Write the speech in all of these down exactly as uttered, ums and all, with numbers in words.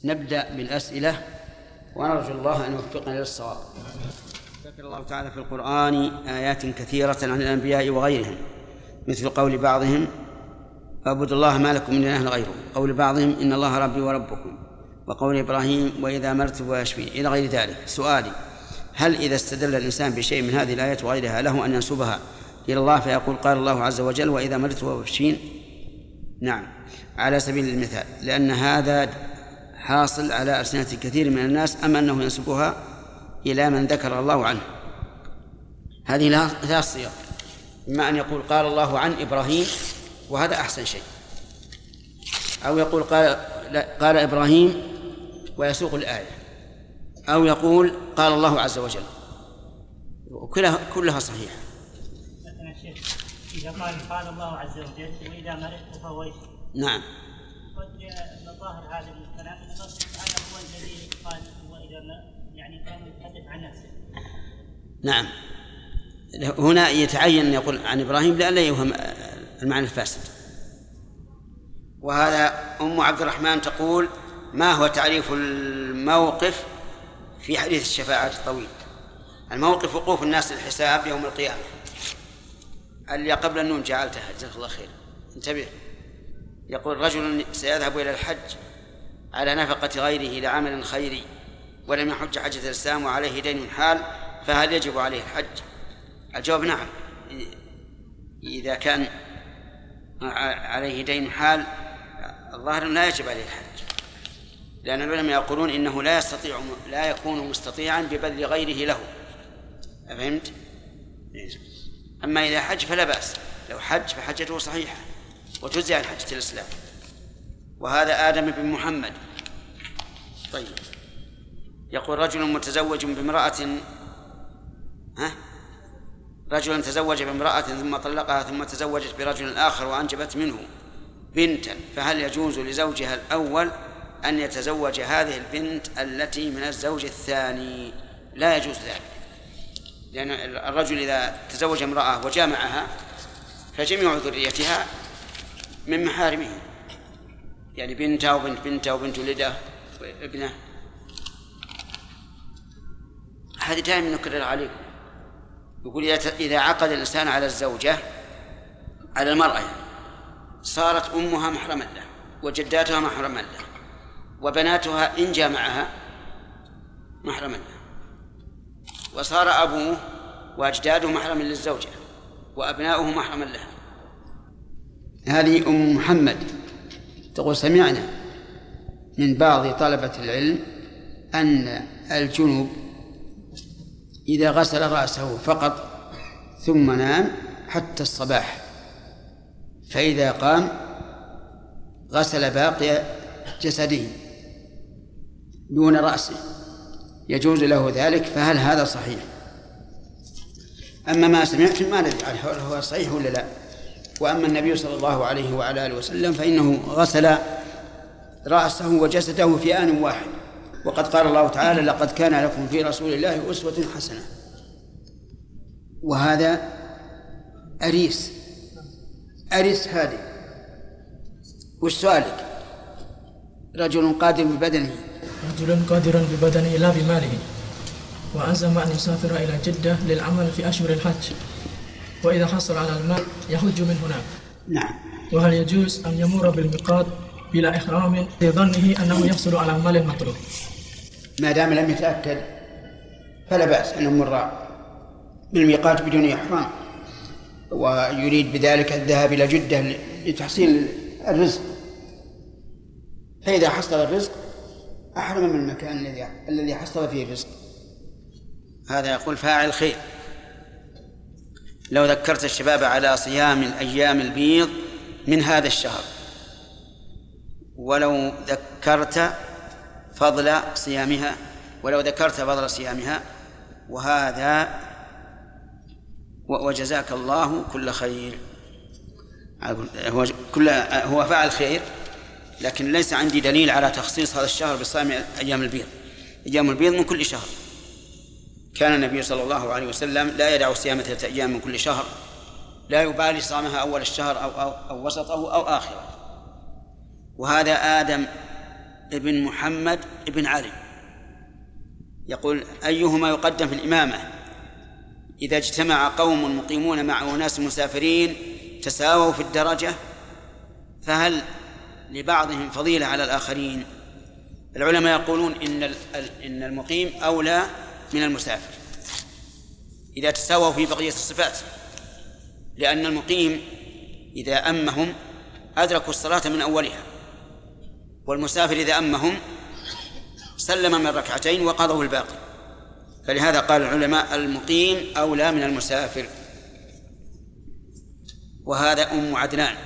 نبدأ بالأسئلة ونرجو الله أن يوفقنا للصواب. ذكر الله تعالى في القرآن آيات كثيرة عن الأنبياء وغيرهم، مثل قول بعضهم اعبدوا الله ما لكم من إله غيره، قول بعضهم إن الله ربي وربكم، وقول إبراهيم وإذا مرت ويشفي إلى غير ذلك. سؤالي: هل إذا استدل الإنسان بشيء من هذه الآيات وغيرها له أن ينسبها إلى الله فيقول قال الله عز وجل وإذا مرت ويشفين؟ نعم، على سبيل المثال، لأن هذا حاصل على ألسنة كثير من الناس، أما أنه ينسبها إلى من ذكر الله عنه. هذه لها ثلاث صيغ: إما أن يقول قال الله عن إبراهيم وهذا أحسن شيء، أو يقول قال, قال إبراهيم ويسوق الآية، أو يقول قال الله عز وجل، وكلها كلها صحيحة. مثلا شيخ إذا قال قال الله عز وجل وإذا مرضت فهو يشفي. نعم. قد ظاهر هذا الكلام أن الله سبحانه هو الذي قال وإذا ما يعني كان يتحدث عن نفسه. نعم، هنا يتعين أن يقول عن إبراهيم لئلا يوهم المعنى الفاسد. وهذا أم عبد الرحمن تقول: ما هو تعريف الموقف في حديث الشفاعة الطويل؟ الموقف وقوف الناس للحساب يوم القيامة. اللي قبل النون جعلتها، جزاك الله خير، انتبه. يقول: رجل سيذهب إلى الحج على نفقة غيره لعمل خيري ولم يحج حجة الإسلام وعليه دين حال، فهل يجب عليه الحج؟ الجواب: نعم، إذا كان عليه دين حال الظاهر لا يجب عليه الحج، لأن العلماء يقولون إنه لا يستطيع لا يكون مستطيعا ببذل غيره له. فهمت؟ أما إذا حج فلا بأس، لو حج فحجته صحيحة وتجزي عن حجة الإسلام. وهذا آدم بن محمد. طيب، يقول: رجل متزوج بامرأة ها رجل تزوج بامرأة ثم طلقها ثم تزوجت برجل آخر وأنجبت منه بنتا، فهل يجوز لزوجها الأول أن يتزوج هذه البنت التي من الزوج الثاني؟ لا يجوز ذلك، لأن الرجل إذا تزوج امرأة وجامعها فجميع ذريتها من محارمه، يعني بنته وبنت بنته وبنت ولده وابنه. هذه دائما نكرر عليكم. يقول: إذا عقد الإنسان على الزوجة على المرأة يعني صارت أمها محرما له وجداتها محرما له وبناتها إن جامعها محرما له، وصار أبوه وأجداده محرما للزوجة وأبناؤه محرما لها. هذه أم محمد تقول: سمعنا من بعض طلبة العلم أن الجنوب إذا غسل رأسه فقط ثم نام حتى الصباح، فإذا قام غسل باقي جسده دون رأسه يجوز له ذلك، فهل هذا صحيح؟ أما ما سمعت ما ندري هل هو صحيح ولا لا. وأما النبي صلى الله عليه وعلى آله وسلم فإنه غسل رأسه وجسده في آن واحد، وقد قال الله تعالى: لقد كان لكم في رسول الله أسوة حسنة. وهذا أريس أريس هادي. وش سؤالك؟ رجل قادر ببدنه رجل قادر ببدنه لا بماله، وعزم أن يسافر إلى جدة للعمل في أشهر الحج، وإذا حصل على المال يحج من هناك. نعم. وهل يجوز أن يمر بالميقات بلا إحرام في ظنه أنه يحصل على المال المطلوب؟ ما دام لم يتأكد فلا بأس أن يمر بالميقات بدون إحرام، ويريد بذلك الذهاب إلى جدة لتحصيل الرزق، فإذا حصل الرزق أحرم من المكان الذي الذي حصل فيه الرزق. هذا يقول فاعل خير: لو ذكرت الشباب على صيام الأيام البيض من هذا الشهر، ولو ذكرت فضل صيامها ولو ذكرت فضل صيامها وهذا وجزاك الله كل خير. هو كل هو فعل خير، لكن ليس عندي دليل على تخصيص هذا الشهر بصيام أيام البيض. أيام البيض من كل شهر، كان النبي صلى الله عليه وسلم لا يدع صيام ثلاثة أيام من كل شهر، لا يبالي صامها أول الشهر أو, أو, أو وسطه أو آخره. وهذا آدم بن محمد بن علي يقول: أيهما يقدم في الإمامة إذا اجتمع قوم مقيمون مع أناس مسافرين تساووا في الدرجة، فهل لبعضهم فضيلة على الآخرين؟ العلماء يقولون إن إن المقيم أولى من المسافر إذا تساووا في بقية الصفات، لأن المقيم إذا أمهم أدركوا الصلاة من أولها، والمسافر إذا أمهم سلم من ركعتين وقضوا الباقي. فلهذا قال العلماء: المقيم أولى من المسافر. وهذا أم عدنان: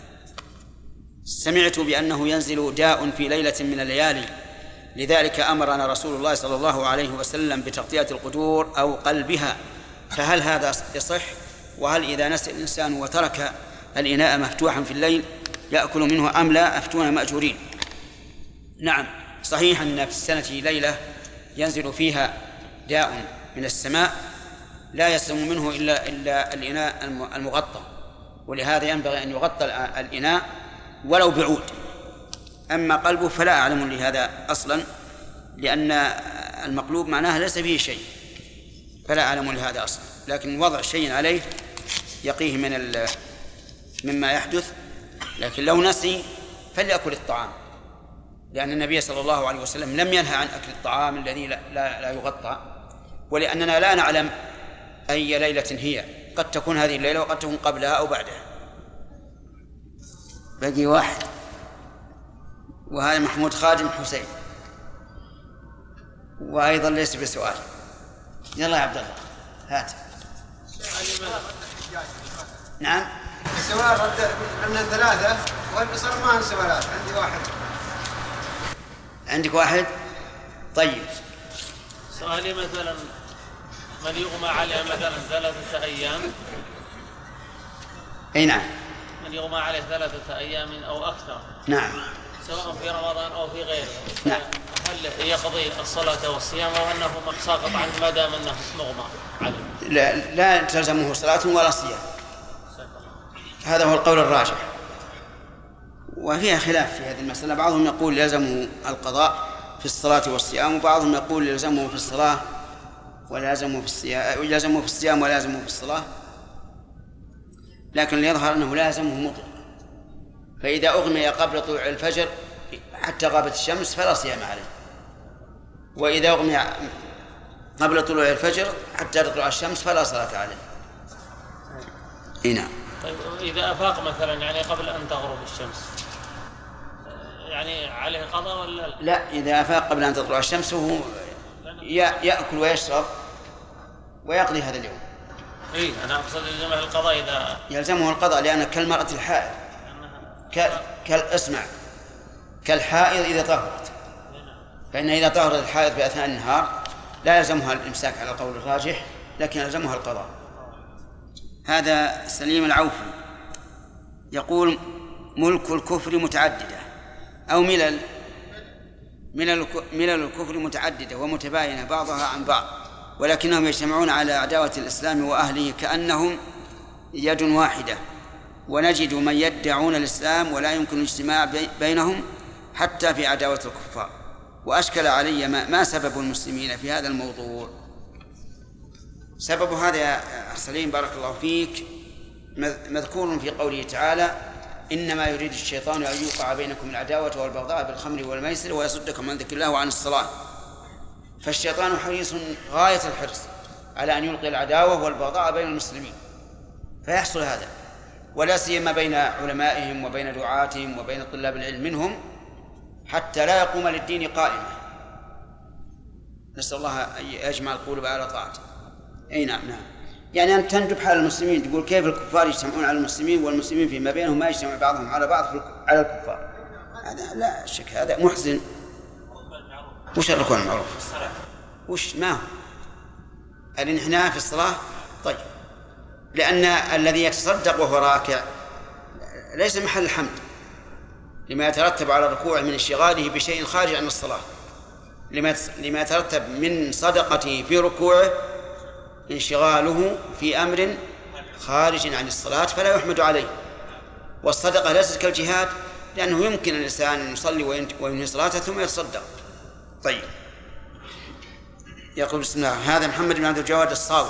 سمعت بأنه ينزل داء في ليلة من الليالي، لذلك أمرنا رسول الله صلى الله عليه وسلم بتغطية القدور أو قلبها، فهل هذا يصح؟ وهل إذا نسي الإنسان وترك الإناء مفتوحا في الليل يأكل منه أم لا؟ أفتون مأجورين. نعم، صحيح أن في السنة ليلة ينزل فيها داء من السماء لا يسلم منه إلا, إلا الإناء المغطى، ولهذا ينبغي أن يغطى الإناء ولو بعود. أما قلبه فلا أعلم لهذا أصلا، لأن المقلوب معناه ليس فيه شيء، فلا أعلم لهذا أصلا، لكن وضع شيء عليه يقيه من مما يحدث. لكن لو نسي فليأكل الطعام، لأن النبي صلى الله عليه وسلم لم ينهى عن أكل الطعام الذي لا, لا, لا يغطى، ولأننا لا نعلم أي ليلة هي، قد تكون هذه الليلة وقد تكون قبلها أو بعدها. بقي واحد، وهذا محمود خادم حسين، وأيضا ليس بسؤال. يلا يا عبد الله هات. نعم، السؤال رد عندنا ثلاثة والبصر ما هن سؤالات، عندي واحد. عندك واحد؟ طيب، سؤالي مثلا: من يغمى عليه مثلا ثلاثة أيام؟ أي نعم، من يغمى عليه ثلاثة أيام أو أكثر، نعم، سواء في رمضان أو في غيره، نعم، هل يقضي الصلاة والصيام أو أنه ساقط عنه ما دام أنه مغمى عليه؟ لا, لا تلزمه صلاة ولا صيام، هذا هو القول الراجح. وفيها خلاف في هذه المسألة، بعضهم يقول يلزمه القضاء في الصلاة والصيام، وبعضهم يقول يلزمه في الصلاة ولا يلزمه في الصيام، يلزمه في الصيام ولا يلزمه في الصلاة، لكن يظهر أنه لا يلزمه مطلق. فإذا أغمي قبل طلوع الفجر حتى غابت الشمس فلا صيام عليه، وإذا أغمي قبل طلوع الفجر حتى تطلع الشمس فلا صلاة عليه. نعم. طيب، إذا أفاق مثلا يعني قبل أن تغرب الشمس يعني عليه قضاء ولا لا؟ لا، إذا أفاق قبل أن تطلع الشمس هو يأكل ويشرب ويقضي هذا اليوم. إيه، أنا أقصد يلزمه القضاء إذا يلزمه القضاء، لأن كالمرأة الحائض ك... كالاسمع كالحائض إذا طهرت، فإن إذا طهرت الحائض في أثناء النهار لا يلزمها الإمساك على القول الراجح، لكن يلزمها القضاء. هذا سليم العوفي يقول: ملك الكفر متعددة أو ملل ملل الكفر متعددة ومتباينة بعضها عن بعض، ولكنهم يجتمعون على عداوة الإسلام وأهله كأنهم يد واحدة، ونجد من يدعون الإسلام ولا يمكن الاجتماع بينهم حتى في عداوة الكفار. وأشكل علي ما, ما سبب المسلمين في هذا الموضوع. سبب هذا يا سليم بارك الله فيك مذكور في قوله تعالى: إنما يريد الشيطان أن يوقع بينكم العداوة والبغضاء بالخمر والميسر ويصدكم عن ذكر الله وعن الصلاة. فالشيطان حريص غاية الحرص على أن يلقي العداوة والبغضاء بين المسلمين، فيحصل هذا، ولا سيما بين علمائهم وبين دعاتهم وبين طلاب العلم منهم، حتى لا يقوم للدين قائمة. نسأل الله أن يجمع القلوب على طاعته. أي نعم نعم، يعني أن تندب حال المسلمين، تقول كيف الكفار يجتمعون على المسلمين والمسلمين فيما بينهم ما يجتمع بعضهم على بعض على الكفار؟ هذا لا شك هذا محزن. وش الركوع المعروف؟ وش ما هو الانحناء في الصلاة؟ طيب، لأن الذي يتصدق وهو راكع ليس محل الحمد لما يترتب على الركوع من انشغاله بشيء خارج عن الصلاة، لما يترتب من صدقته في ركوعه انشغاله في أمر خارج عن الصلاة فلا يحمد عليه. والصدقة ليست كالجهاد لأنه يمكن الإنسان أن يصلي وينهي صلاته ثم يتصدق. طيب، يقول بسم الله، هذا محمد بن عبد الجواد الصاوي: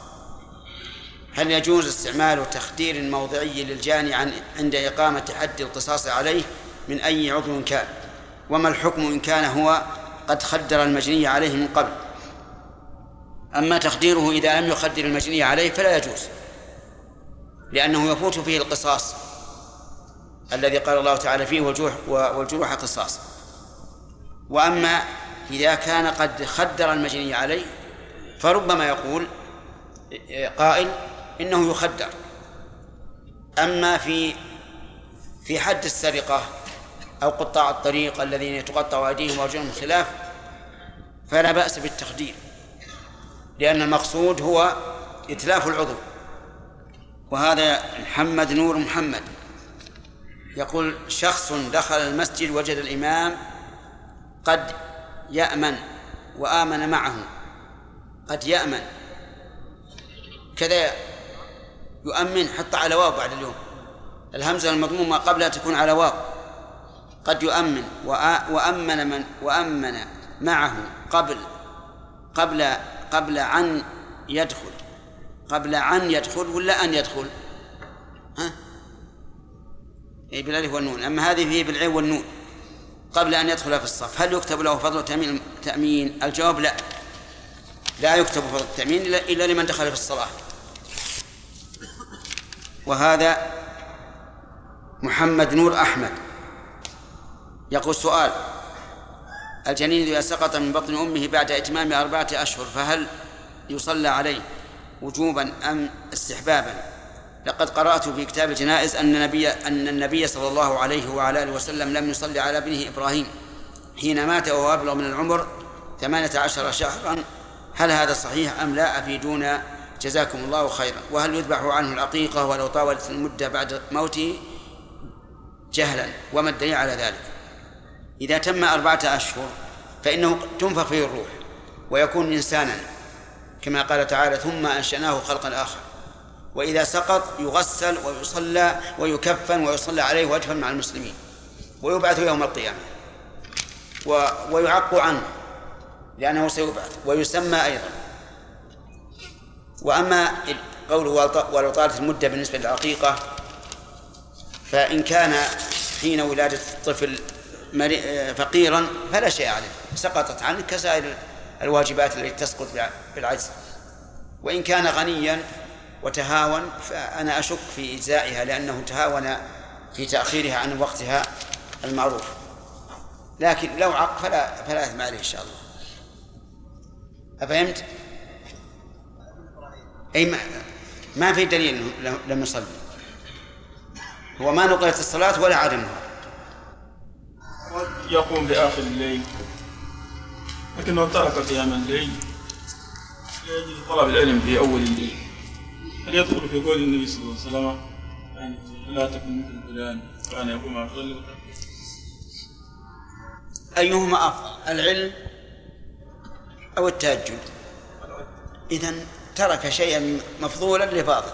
هل يجوز استعمال تخدير موضعي للجاني عن عند إقامة حد القصاص عليه من أي عضو كان؟ وما الحكم إن كان هو قد خدر المجني عليه من قبل؟ أما تخديره إذا لم يخدر المجني عليه فلا يجوز، لأنه يفوت فيه القصاص الذي قال الله تعالى فيه: والجروح قصاص. وأما إذا كان قد خدر المجني عليه فربما يقول قائل إنه يخدر. أما في في حد السرقة أو قطاع الطريق الذين يتقطع أيديهم وأرجلهم خلاف فلا بأس بالتخدير، لأن المقصود هو إتلاف العضو. وهذا محمد نور محمد يقول: شخص دخل المسجد وجد الإمام قد يأمن وآمن معه. قد يأمن كذا يؤمن حتى على واو بعد اليوم، الهمزة المضمومة قبلها تكون على واو. قد يؤمن وأمن من وأمن معه قبل قبل قبل أن يدخل قبل أن يدخل ولا أن يدخل؟ ها؟ أي بالألف والنون. أما هذه فيه بالعين والنون قبل أن يدخل في الصف. هل يكتب له فضل تأمين, تأمين؟ الجواب لا، لا يكتب فضل التأمين إلا لمن دخل في الصلاة. وهذا محمد نور أحمد يقول: سؤال: الجنين إذا سقط من بطن أمه بعد إتمام أربعة أشهر فهل يصلى عليه وجوبا أم استحبابا؟ لقد قرأت في كتاب الجنائز أن النبي أن النبي صلى الله عليه وعلى آله وسلم لم يصلي على ابنه إبراهيم حين مات وهو أبلغ من العمر ثمانية عشر شهرا. هل هذا صحيح أم لا؟ أفيدونا جزاكم الله خيرا. وهل يذبح عنه العقيقة ولو طالت المدة بعد موته جهلا؟ وما الدليل على ذلك؟ إذا تم أربعة أشهر فإنه تنفخ فيه الروح ويكون إنسانا كما قال تعالى: ثم أنشأناه خلقا آخر. وإذا سقط يغسل ويصلى ويكفن ويصلى عليه ويدفن مع المسلمين ويبعث يوم القيامة ويعق عنه لأنه سيبعث ويسمى أيضا. وأما قوله ولو طالت المدة بالنسبة للعقيقة فإن كان حين ولادة الطفل فقيرا فلا شيء عليه، سقطت عنه كسائر الواجبات التي تسقط بالعجز. وإن كان غنيا وتهاون فأنا أشك في إجزائها لأنه تهاون في تأخيرها عن وقتها المعروف، لكن لو عق فلا فلا إثم عليه إن شاء الله. أفهمت؟ أي ما, ما في دليل لم يصلي، هو ما نقلت الصلاة ولا عدمها. يقوم بآخر الليل لكنه ترك قيام الليل لأجل طلب العلم في أول الليل، هل يدخل في قول النبي صلى الله عليه وسلم يعني لا تكن مثل فلان كان يقوم على الظل؟ أيهما أفضل، العلم أو التهجد؟ إذن ترك شيئا مفضولا لفاضل،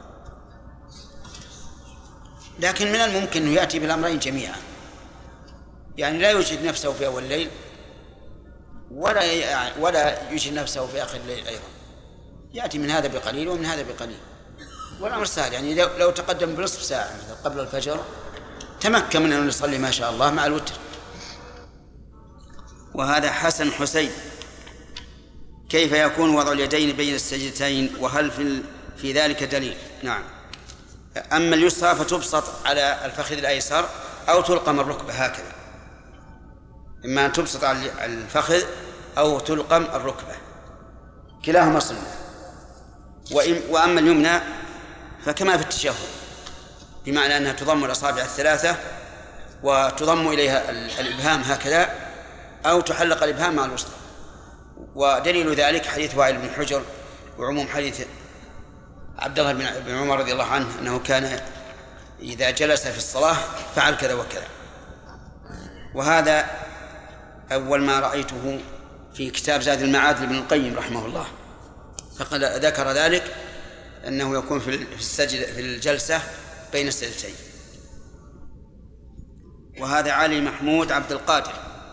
لكن من الممكن أن يأتي بالأمرين جميعا، يعني لا يجد نفسه في أول الليل ولا ولا يجد نفسه في آخر الليل أيضا، يأتي من هذا بقليل ومن هذا بقليل، والأمر سهل. يعني لو, لو تقدم بنصف ساعة مثلا قبل الفجر تمكن من أن يصلي ما شاء الله مع الوتر. وهذا حسن حسين: كيف يكون وضع اليدين بين السجدتين وهل في في ذلك دليل؟ نعم. أما اليسرى فتبسط على الفخذ الأيسر أو تلقم الركبة هكذا، إما أن تبسط على الفخذ أو تلقم الركبة، كلاهما سنة. وأما اليمنى فكما في التشهد، بمعنى أنها تضم الأصابع الثلاثة وتضم إليها الإبهام هكذا أو تحلق الإبهام مع الوسطى. ودليل ذلك حديث وائل بن حجر وعموم حديث عبد الله بن عمر رضي الله عنه أنه كان إذا جلس في الصلاة فعل كذا وكذا. وهذا أول ما رأيته في كتاب زاد المعاد لابن القيم رحمه الله، فقد ذكر ذلك أنه يكون في السجد في الجلسة بين السجدتين. وهذا علي محمود عبد القادر.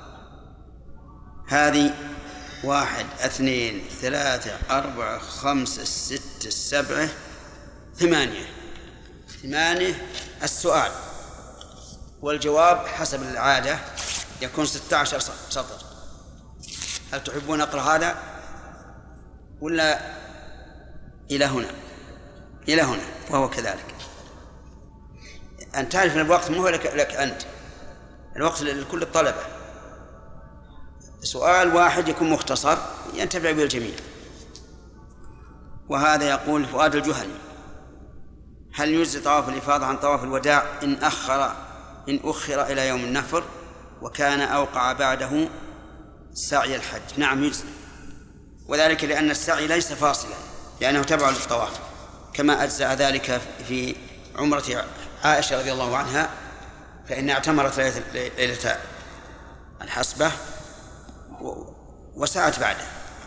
هذه واحد اثنين ثلاثة أربعة خمسة ستة سبعة ثمانية ثمانية السؤال، والجواب حسب العادة يكون ستة عشر سطر. هل تحبون أقرأ هذا ولا إلى هنا؟ إلى هنا، وهو كذلك. أن تعرف أن الوقت مو لك, لك أنت، الوقت لكل الطلبة. سؤال واحد يكون مختصر ينتفع به الجميع. وهذا يقول فؤاد الجهني: هل يجزي طواف الإفاضة عن طواف الوداع إن أخر إن أخر إلى يوم النفر وكان أوقع بعده سعي الحج؟ نعم يجزي، وذلك لأن السعي ليس فاصلا، لأنه تبع للطواف، كما أجزأ ذلك في عمرة عائشة رضي الله عنها، فإنها اعتمرت ليلة الحسبة وسعت بعده.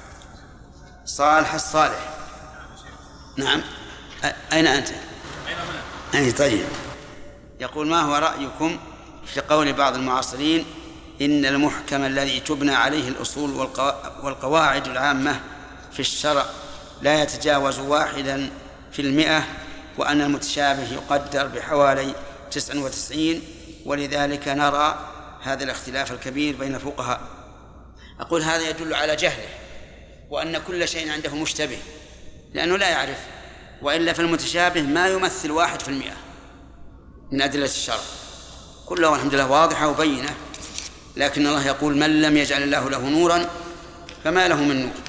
صالح الصالح: نعم. أين أنت؟ أي طيب. يقول: ما هو رأيكم في قول بعض المعاصرين إن المحكم الذي تبنى عليه الأصول والقواعد العامة في الشرع لا يتجاوز واحدا في المئة، وأن المتشابه يقدر بحوالي تسع وتسعين، ولذلك نرى هذا الاختلاف الكبير بين الفقهاء؟ أقول هذا يدل على جهله، وأن كل شيء عنده مشتبه لأنه لا يعرف، وإلا فالمتشابه ما يمثل واحد في المئة من أدلة الشرع، كلها الحمد لله واضحة وبينة. لكن الله يقول: من لم يجعل الله له نورا فما له من نور.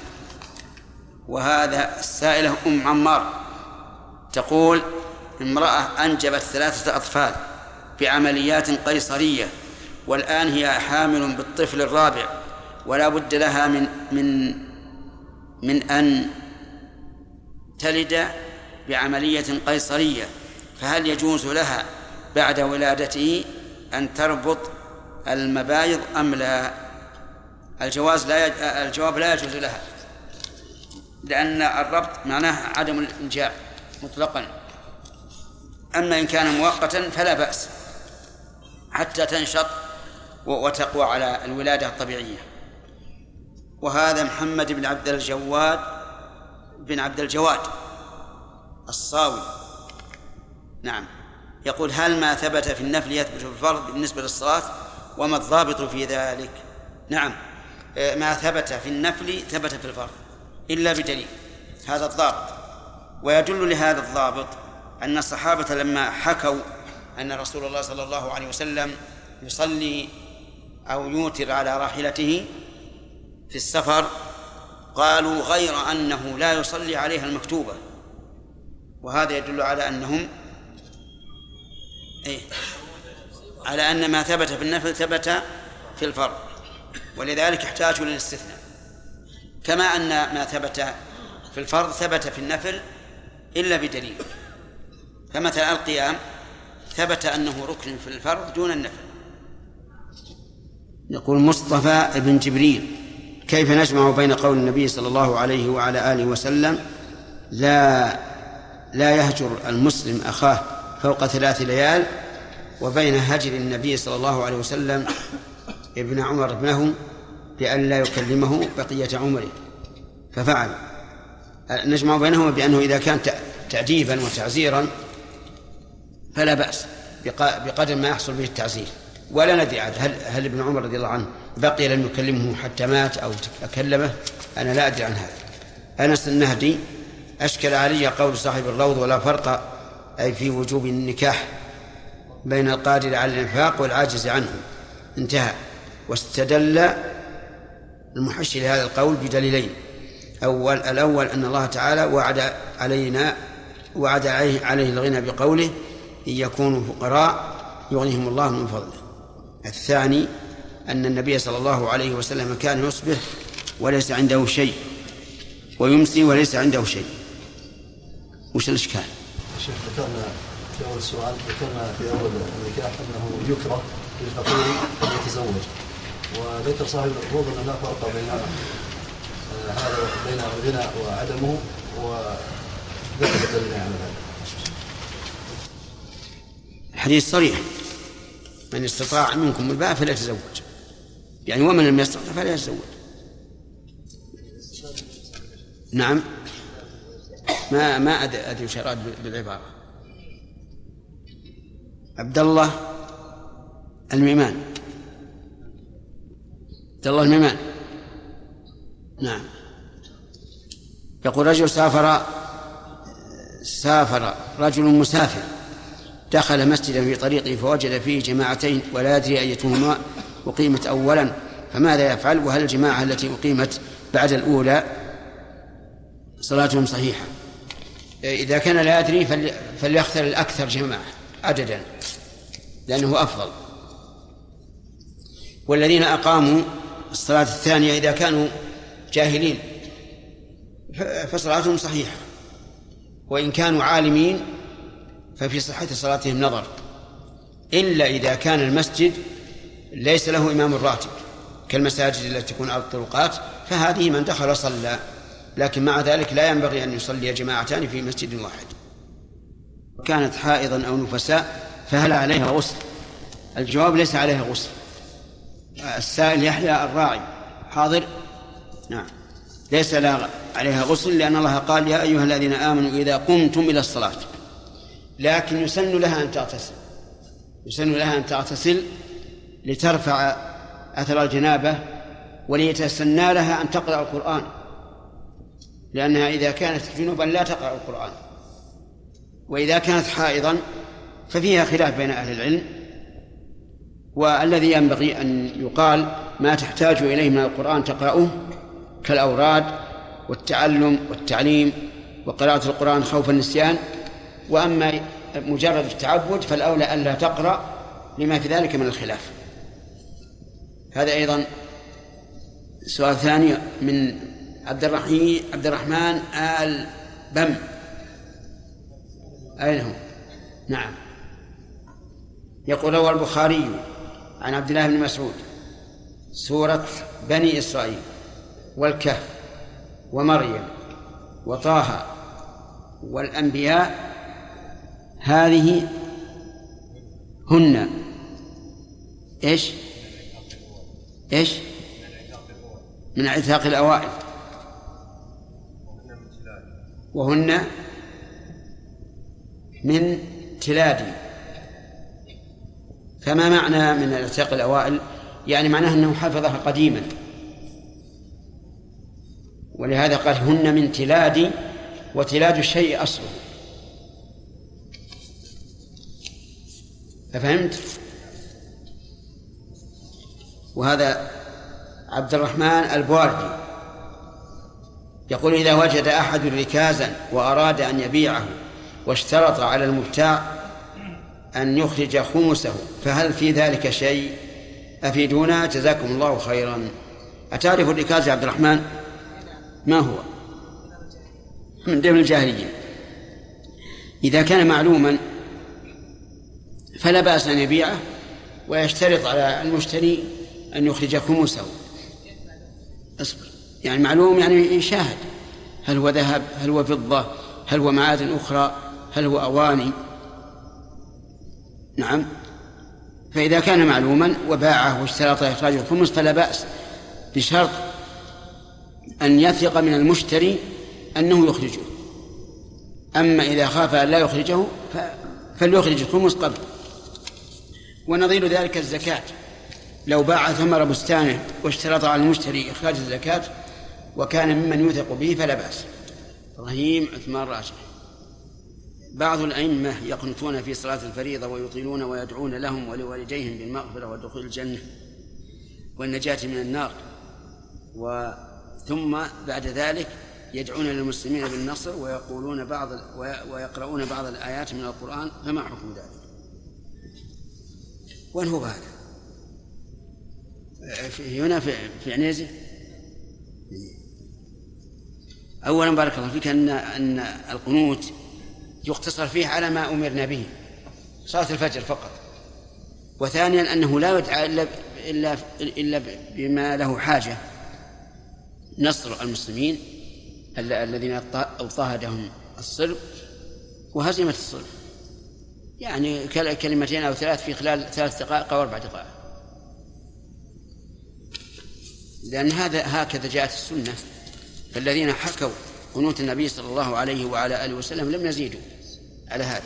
وهذا السائلة أم عمار تقول: امرأة أنجبت ثلاثة أطفال بعمليات قيصرية، والآن هي حامل بالطفل الرابع، ولا بد لها من من من أن تلد بعملية قيصرية، فهل يجوز لها بعد ولادته أن تربط المبايض أم لا؟ الجواز لا يج... الجواب لا يجوز لها، لأن الربط معناه عدم الإنجاب مطلقا. أما إن كان مؤقتا فلا بأس حتى تنشط وتقوى على الولادة الطبيعية. وهذا محمد بن عبد الجواد بن عبد الجواد الصاوي، نعم، يقول: هل ما ثبت في النفل يثبت في الفرض بالنسبة للصلاة، وما الضابط في ذلك؟ نعم، ما ثبت في النفل ثبت في الفرض إلا بدليل، هذا الضابط. ويدل لهذا الضابط أن الصحابة لما حكوا أن رسول الله صلى الله عليه وسلم يصلي أو يوتر على راحلته في السفر قالوا غير أنه لا يصلي عليها المكتوبة، وهذا يدل على أنهم إيه؟ على أن ما ثبت في النفل ثبت في الفرض، ولذلك احتاجوا للاستثناء، كما أن ما ثبت في الفرض ثبت في النفل إلا بدليل. فمثلا القيام ثبت أنه ركن في الفرض دون النفل. يقول مصطفى ابن جبريل: كيف نجمع بين قول النبي صلى الله عليه وعلى آله وسلم لا لا يهجر المسلم أخاه فوق ثلاث ليال، وبين هجر النبي صلى الله عليه وسلم ابن عمر ابنه بأن لا يكلمه بقية عمره ففعل؟ نجمع بينهما بأنه إذا كان تأديبا وتعزيرا فلا بأس بقدر ما يحصل به التعزير، ولا ندري هل, هل ابن عمر رضي الله عنه بقي لم يكلمه حتى مات أو أكلمه، أنا لا أدري عن هذا. أنس النهدي: أشكل علي قول صاحب الروض ولا فرق أي في وجوب النكاح بين القادر على الإنفاق والعاجز عنه، انتهى. واستدل المحشي لهذا القول بدليلين: أول الأول أن الله تعالى وعد علينا وعد عليه, عليه الغنى بقوله: إن يكونوا فقراء يغنيهم الله من فضله. الثاني أن النبي صلى الله عليه وسلم كان يصبح وليس عنده شيء ويمسي وليس عنده شيء. وش الإشكال؟ شيخ، ذكرنا في أول السؤال ذكرنا في أول النكاح أنه يكره للفقير أن يتزوج، وذكر صاحب الروض أن لا فرق بين هذا بين الغنى وعدمه، وذكر الدليل على ذلك. الحديث صريح من استطاع منكم الباء فليتزوج، يعني ومن لم يستطع فلا يتزوج. نعم، ما ما أدري وش أراد بالعبارة. عبد الله الميمان، عبد الله الميمان. نعم. يقول رجل سافر سافر رجل مسافر دخل مسجدا في طريقه فوجد فيه جماعتين ولا يدري أيتهما أقيمت أولا، فماذا يفعل؟ وهل الجماعة التي أقيمت بعد الأولى صلاتهم صحيحة؟ إذا كان لا يدري فليختر الأكثر جماعة عددا لأنه أفضل. والذين أقاموا الصلاة الثانية إذا كانوا جاهلين فصلاتهم صحيحة، وإن كانوا عالمين ففي صحة صلاتهم نظر، إلا إذا كان المسجد ليس له إمام راتب كالمساجد التي تكون على الطرقات، فهذه من دخل صلى، لكن مع ذلك لا ينبغي أن يصلي جماعتان في مسجد واحد. كانت حائضا أو نفساء فهل عليها غسل؟ الجواب ليس عليها غسل. السائل يحيى الراعي حاضر. نعم، ليس عليها غسل، لأن الله قال يا أيها الذين آمنوا إذا قمتم إلى الصلاة، لكن يسن لها أن تغتسل، يسن لها أن تغتسل لترفع أثر الجنابة، وليتسنى لها أن تقرأ القرآن، لأنها إذا كانت جنوبا لا تقرأ القرآن. وإذا كانت حائضا ففيها خلاف بين أهل العلم، والذي ينبغي أن يقال ما تحتاج إليه من القرآن تقرأه كالأوراد والتعلم والتعليم وقراءة القرآن خوف النسيان، وأما مجرد التعبد فالأولى ألا تقرأ لما في ذلك من الخلاف. هذا أيضا سؤال ثاني من عبد الرحيم عبد الرحمن آل بم. أين هو؟ نعم. يقول روى البخاري عن عبد الله بن مسعود سورة بني إسرائيل والكهف ومريم وطه والأنبياء هذه هن إيش إيش من عتاق الأوائل، وهن من تلادي. فما معنى من العتاق الأوائل؟ يعني معناه أنه حفظها قديما، ولهذا قال هن من تلادي، وتلاد الشيء أصله. ففهمت؟ وهذا عبد الرحمن البواردي يقول إذا وجد أحد ركازا وأراد أن يبيعه واشترط على المبتاع أن يخرج خمسه فهل في ذلك شيء؟ أفيدونا جزاكم الله خيرا. أتعرف الركاز يا عبد الرحمن؟ ما هو؟ من دين الجاهلية. إذا كان معلوما فلا بأس أن يبيعه ويشترط على المشتري أن يخرج خمسه. أصبر، يعني معلوم يعني يشاهد هل هو ذهب، هل هو فضة، هل هو معادن أخرى، هل هو أواني. نعم. فإذا كان معلوما وباعه واشترط إخراج الخمس فلا بأس، بشرط أن يثق من المشتري أنه يخرجه. أما إذا خاف أن لا يخرجه فليخرج الخمس قبل. ونظير ذلك الزكاة، لو باع ثمر بستانه واشترط على المشتري إخراج الزكاة وكان ممن يوثق به فلا بأس. رحيم عثمان راشد. بعض الأئمة يقنطون في صلاة الفريضة ويطيلون ويدعون لهم ولوالديهم بالمغفرة ودخول الجنة والنجاة من النار، وثم بعد ذلك يدعون للمسلمين بالنصر ويقولون بعض ويقرؤون بعض الآيات من القرآن، فما حكم ذلك؟ وين هو هذا؟ هنا في في عنيزة. أولا بارك الله فيك أن أن القنوت يقتصر فيه على ما أمرنا به، صلاة الفجر فقط. وثانيا أنه لا يدعى إلا إلا إلا بما له حاجة، نصر المسلمين الذين اضطهدهم الصلب وهزيمة الصلب. يعني كلمتين أو ثلاث في خلال ثلاث دقائق أو أربع دقائق، لأن هذا هكذا جاءت السنة. فالذين حكوا قنوت النبي صلى الله عليه وعلى آله وسلم لم يزيدوا على هذا.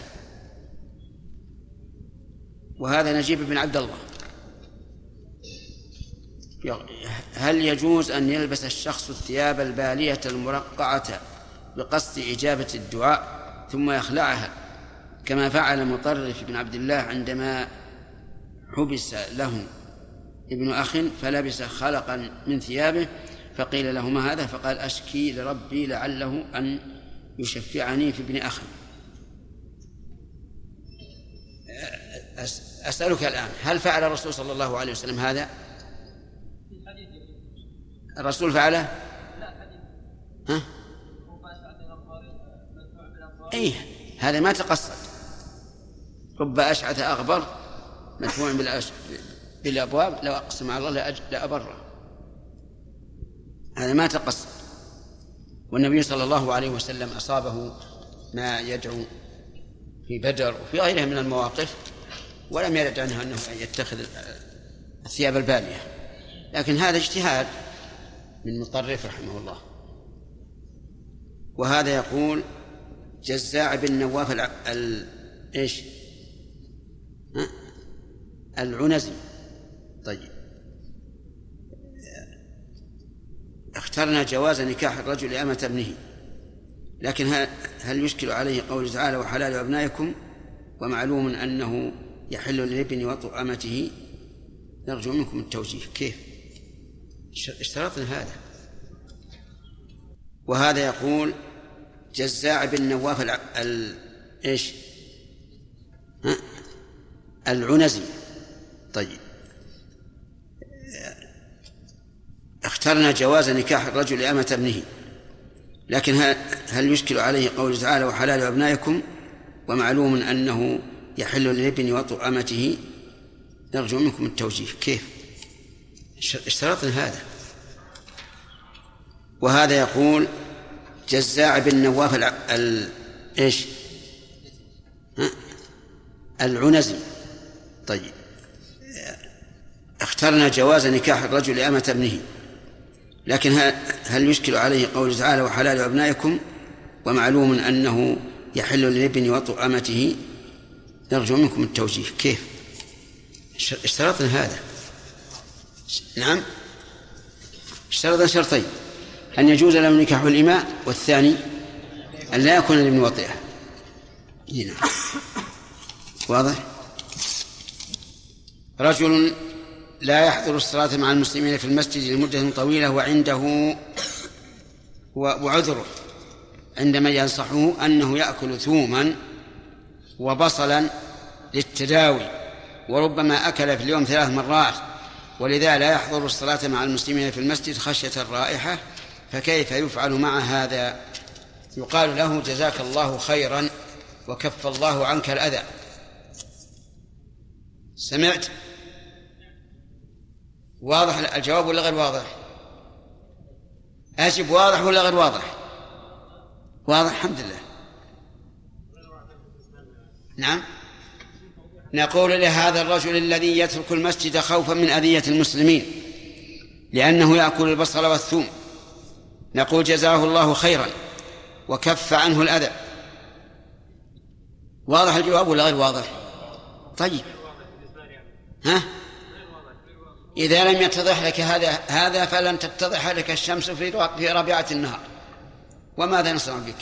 وهذا نجيب بن عبد الله: هل يجوز أن يلبس الشخص الثياب البالية المرقعة بقصد إجابة الدعاء ثم يخلعها كما فعل مطرف بن عبد الله عندما حبس له ابن أخ فلبس خلقا من ثيابه فقيل له: ما هذا؟ فقال: أشكي لربي لعله أن يشفعني في ابن أخ. أسألك الآن: هل فعل الرسول صلى الله عليه وسلم هذا؟ الرسول فعله؟ ها؟ أيه، هذا ما تقصد. رب أشعث أغبر مدفوع بالأبواب لو أقسم على الله لأبره، هذا ما تقصد. والنبي صلى الله عليه وسلم أصابه ما يدعو في بدر وفي غيرها من المواقف ولم يرد عنه أنه يتخذ الثياب البالية، لكن هذا اجتهاد من مطرف رحمه الله. وهذا يقول: جزاع بن نواف ال... ال... إيش ها؟ العنزي. طيب، اخترنا جواز نكاح الرجل أمة ابنه، لكن هل, هل يشكل عليه قوله تعالى: وحلال أبنائكم ومعلوم أنه يحل للابن وطء أمته؟ نرجو منكم التوجيه. كيف اشترطنا هذا؟ وهذا يقول: جزاع بن نواف ال... ال... إيش ها؟ العنزي. طيب، اخترنا جواز نكاح الرجل أمة ابنه، لكن هل, هل يشكل عليه قوله تعالى: وحلال أبنائكم ومعلوم أنه يحل للابن وطء أمته؟ نرجو منكم التوجيه. كيف اشترطنا هذا؟ وهذا يقول: جزاع بن نواف ال... ال... إيش ها؟ العنزي. طيب، اخترنا جواز نكاح الرجل أمة ابنه، لكن هل, هل يشكل عليه قوله تعالى: وحلال أبنائكم ومعلوم أنه يحل للابن وطء أمته؟ نرجو منكم التوجيه. كيف اشترطنا هذا؟ نعم، اشترطنا شرطين: أن يجوز له نكاح الإماء، والثاني أن لا يكون لابن وطئه. هنا واضح. رجل لا يحضر الصلاة مع المسلمين في المسجد لمدة طويلة وعنده وعذره عندما ينصحه أنه يأكل ثوما وبصلا للتداوي، وربما أكل في اليوم ثلاث مرات، ولذا لا يحضر الصلاة مع المسلمين في المسجد خشية الرائحة، فكيف يفعل مع هذا؟ يقال له: جزاك الله خيرا وكف الله عنك الأذى. سمعت؟ واضح الجواب ولا غير واضح؟ أجب واضح ولا غير واضح؟ واضح الحمد لله. نعم، نقول لهذا الرجل الذي يترك المسجد خوفا من أذية المسلمين لأنه يأكل البصل والثوم، نقول: جزاه الله خيرا وكف عنه الأذى. واضح الجواب ولا غير واضح؟ طيب، ها؟ إذا لم يتضح لك هذا هذا فلن تتضح لك الشمس في ربيعة النهار، وماذا نصنع بك؟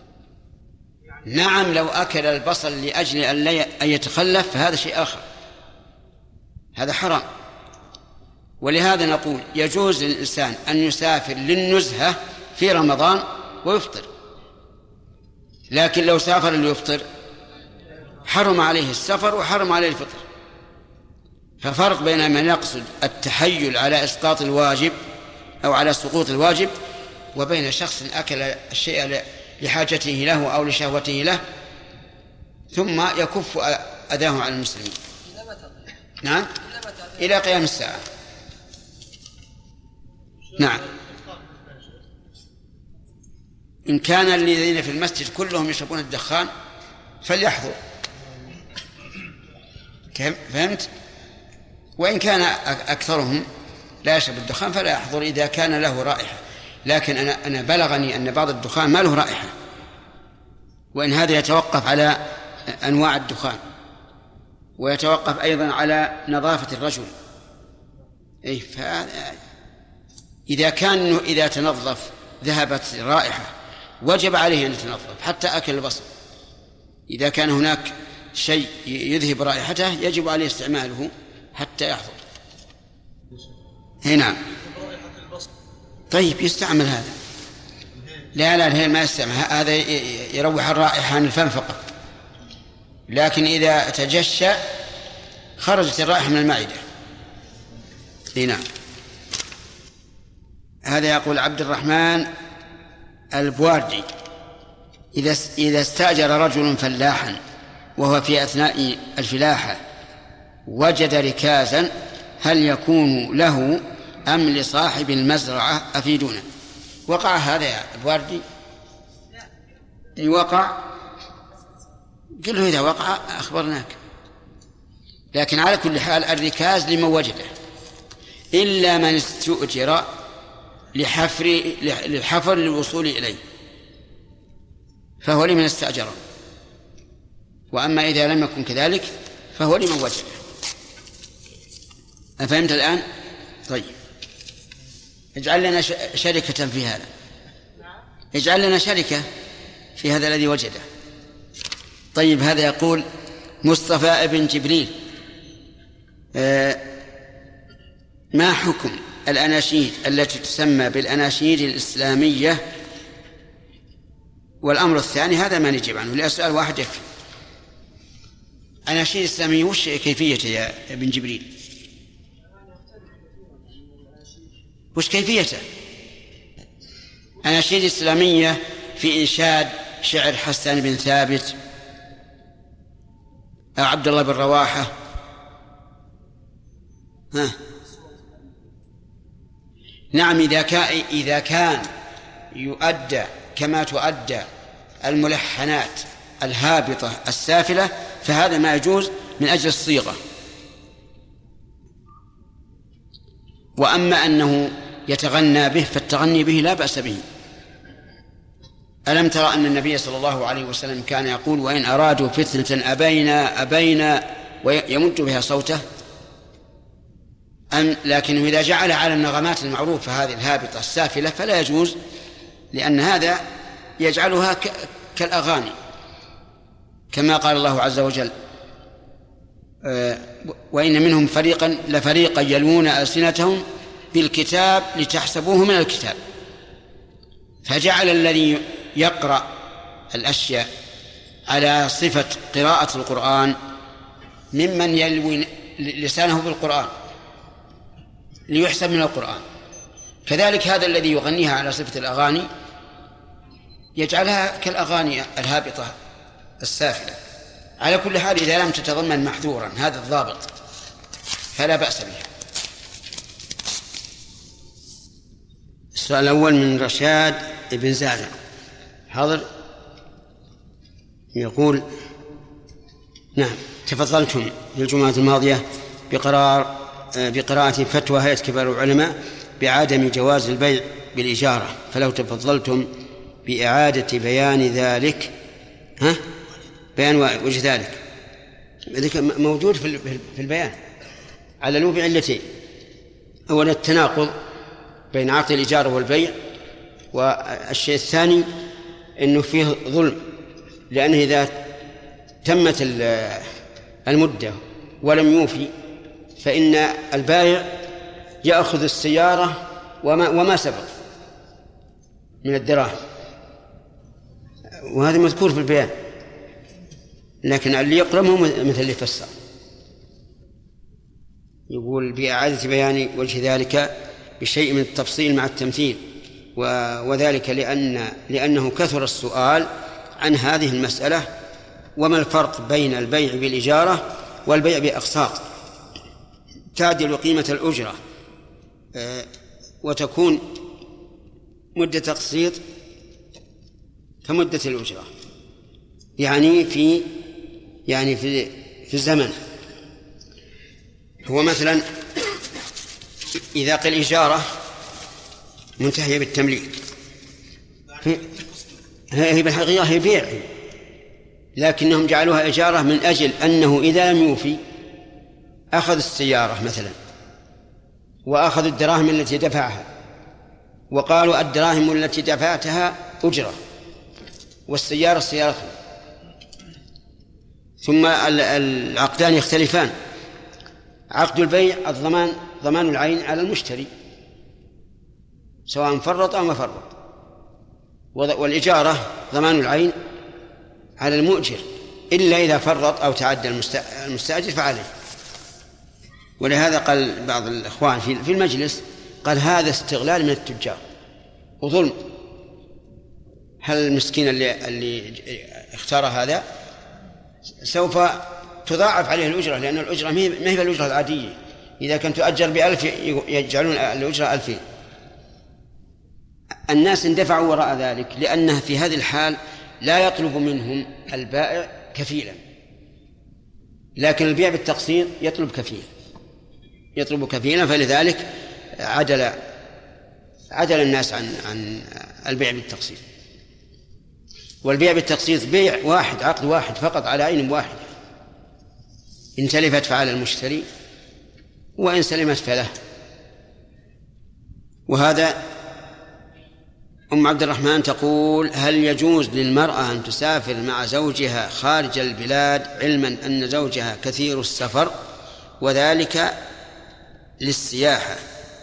نعم، لو أكل البصل لأجل أن يتخلف فهذا شيء آخر، هذا حرام. ولهذا نقول: يجوز للإنسان أن يسافر للنزهة في رمضان ويفطر، لكن لو سافر ليفطر حرم عليه السفر وحرم عليه الفطر. ففرق بين من يقصد التحيل على إسقاط الواجب أو على سقوط الواجب، وبين شخص أكل الشيء لحاجته له أو لشهوته له ثم يكف أذاه عن المسلمين. نعم، إلى قيام الساعة. نعم، إن كان الذين في المسجد كلهم يشربون الدخان فليحضر فهمت؟ وإن كان أكثرهم لا يشرب الدخان فلا يحضر إذا كان له رائحة، لكن أنا أنا بلغني أن بعض الدخان ما له رائحة، وإن هذا يتوقف على أنواع الدخان، ويتوقف أيضا على نظافة الرجل. إيه إذا كان إذا تنظف ذهبت رائحة وجب عليه أن يتنظف، حتى أكل البصل إذا كان هناك شيء يذهب رائحته يجب عليه استعماله حتى يحضر. هنا طيب يستعمل هذا. لا لا الهيل ما يستعمل هذا، يروح الرائحة عن الفم فقط، لكن إذا تجشى خرجت الرائحة من المعدة. هنا هذا يقول عبد الرحمن البواردي: إذا إذا استأجر رجل فلاحا وهو في أثناء الفلاحة وجد ركازا هل يكون له أم لصاحب المزرعة؟ أفيدونا. وقع هذا يا البواردي؟ إن وقع قل له إذا وقع أخبرناك، لكن على كل حال الركاز لمن وجده، إلا من استؤجر لحفر للحفر للوصول إليه فهو لمن استأجره، وأما إذا لم يكن كذلك فهو لمن وجده. أفهمت الآن؟ طيب اجعل لنا شركة في هذا، اجعل لنا شركة في هذا الذي وجده. طيب هذا يقول مصطفى ابن جبريل: آه ما حكم الأناشيد التي تسمى بالأناشيد الإسلامية؟ والأمر الثاني هذا ما نجيب عنه، لأسأل واحد يكفي. أناشيد إسلامية وش كيفيته يا ابن جبريل؟ وش كيفيته؟ أناشيد إسلامية في إنشاد شعر حسان بن ثابت أو عبد الله بن رواحة. ها نعم، إذا كان إذا كان يؤدى كما تؤدى الملحنات الهابطة السافلة فهذا ما يجوز من أجل الصيغة. وأما أنه يتغنى به فالتغني به لا بأس به. ألم ترى أن النبي صلى الله عليه وسلم كان يقول: وإن أرادوا فتنة أبينا أبينا، ويمد بها صوته. أم لكنه إذا جعل على النغمات المعروفة هذه الهابطة السافلة فلا يجوز، لأن هذا يجعلها كالأغاني، كما قال الله عز وجل: وإن منهم فريقا لفريقا يلوون ألسنتهم بالكتاب لتحسبوه من الكتاب. فجعل الذي يقرأ الأشياء على صفة قراءة القرآن ممن يلوي لسانه بالقرآن ليحسب من القرآن، كذلك هذا الذي يغنيها على صفة الأغاني يجعلها كالأغاني الهابطة السافلة. على كل حال إذا لم تتضمن محذورا هذا الضابط فلا بأس بها. السؤال الأول من رشاد ابن زارع حاضر، يقول: نعم، تفضلتم في الجمعة الماضية بقرار بقراءة فتوى هيئة كبار العلماء بعدم جواز البيع بالإجارة، فلو تفضلتم بإعادة بيان ذلك. ها بيان وجه ذلك ذلك موجود في البيان على له بعلتين: أولا التناقض بين عقد الإجارة والبيع، والشيء الثاني أنه فيه ظلم، لأنه إذا تمت المدة ولم يوفي فإن البائع يأخذ السيارة وما, وما سبق من الدراهم، وهذا مذكور في البيان، لكن اللي يقرأ هو مثل اللي فسر. يقول: بإعادة بيان وجه ذلك بشيء من التفصيل مع التمثيل، وذلك لأن لأنه كثر السؤال عن هذه المسألة، وما الفرق بين البيع بالإجارة والبيع بأقساط تعدل قيمة الأجرة وتكون مدة تقسيط كمدة الأجرة، يعني في يعني في في الزمن، هو مثلا إذا قيل إجارة منتهية بالتمليك، هي بالحقيقة هي بيع، لكنهم جعلوها إجارة من أجل أنه إذا لم يوفي أخذ السيارة مثلا وأخذ الدراهم التي دفعها، وقالوا الدراهم التي دفعتها أجرة والسيارة سيارته، ثم العقدان يختلفان. عقد البيع الضمان ضمان العين على المشتري سواء فرط أو ما فرط، والإجارة ضمان العين على المؤجر إلا إذا فرط أو تعدى المستأجر فعليه. ولهذا قال بعض الإخوان في المجلس قال هذا استغلال من التجار وظلم. هل المسكين اللي, اللي اختار هذا سوف تضاعف عليه الأجرة، لأن الأجرة ما هي الأجرة العادية، إذا كنت تؤجر بألف يجعلون الأجرة ألفين. الناس اندفعوا وراء ذلك لأنه في هذه الحال لا يطلب منهم البائع كفيلا، لكن البيع بالتقسيط يطلب كفيل يطلب كفيلا فلذلك عدل عدل الناس عن عن البيع بالتقسيط. والبيع بالتقسيط بيع واحد، عقد واحد فقط على عين واحد، إن تلفت فعلى المشتري وإن سلمت فله. وهذا أم عبد الرحمن تقول هل يجوز للمرأة أن تسافر مع زوجها خارج البلاد علما أن زوجها كثير السفر وذلك للسياحة،